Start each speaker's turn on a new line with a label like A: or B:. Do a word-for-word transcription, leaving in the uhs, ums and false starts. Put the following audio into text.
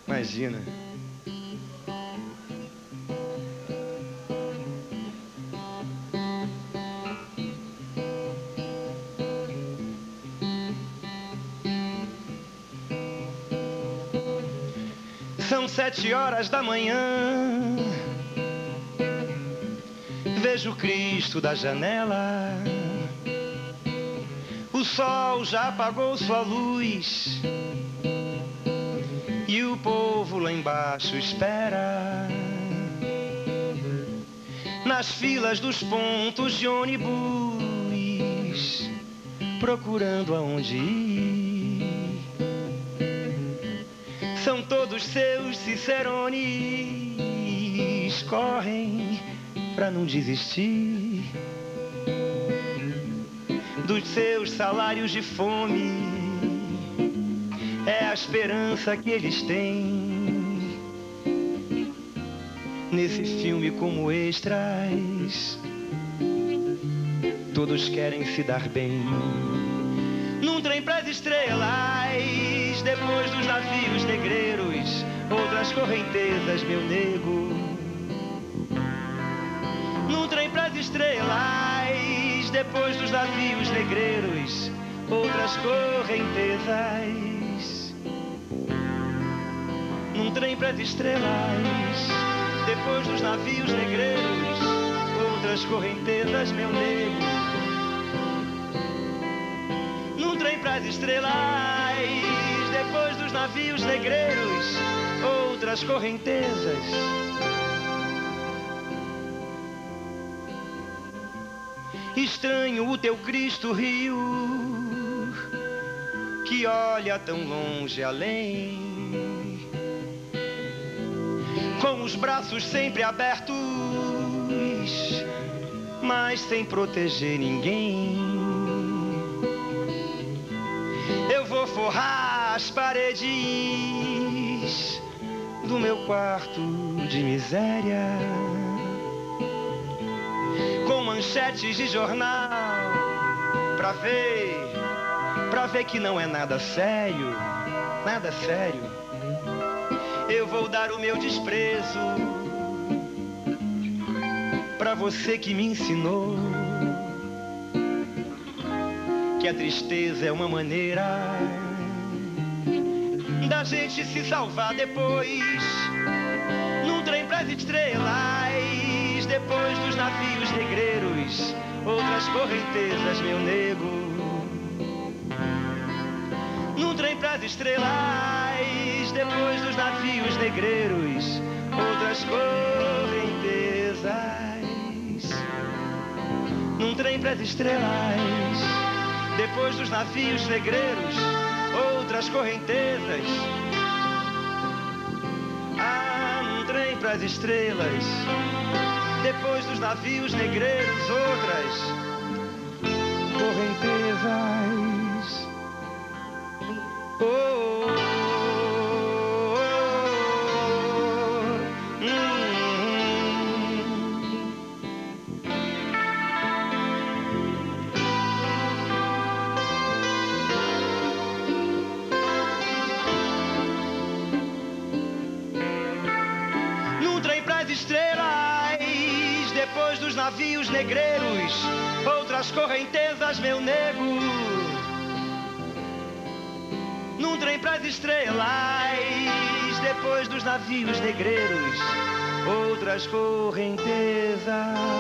A: Imagina. São sete horas da manhã. Vejo Cristo da janela. O sol já apagou sua luz e o povo lá embaixo espera nas filas dos pontos de ônibus, procurando aonde ir. São todos seus cicerones, correm pra não desistir dos seus salários de fome. É a esperança que eles têm nesse filme como extras. Todos querem se dar bem num trem pras estrelas. Depois dos navios negreiros, outras correntezas, meu nego. Num trem pras estrelas, depois dos navios negreiros, outras correntezas. Num trem pras estrelas, depois dos navios negreiros, outras correntezas, meu nego. Num trem pras estrelas, depois dos navios negreiros, outras correntezas. Estranho o teu Cristo Rio, que olha tão longe além, com os braços sempre abertos, mas sem proteger ninguém. Eu vou forrar as paredes do meu quarto de miséria com manchetes de jornal, pra ver, pra ver que não é nada sério, nada sério. Eu vou dar o meu desprezo pra você que me ensinou que a tristeza é uma maneira da gente se salvar depois. Num trem pras estrelas, depois dos navios negreiros, outras correntezas, meu nego. Num trem pras estrelas, depois dos navios negreiros, outras correntezas. Num trem pras estrelas, depois dos navios negreiros, outras correntezas. Ah, num trem pras estrelas, depois dos navios negreiros, outras correntezas. Oh, oh, oh, oh, hum. Num trem pras estrelas, depois dos navios negreiros, outras correntezas, meu nego. Num trem pras estrelas, depois dos navios negreiros, outras correntezas.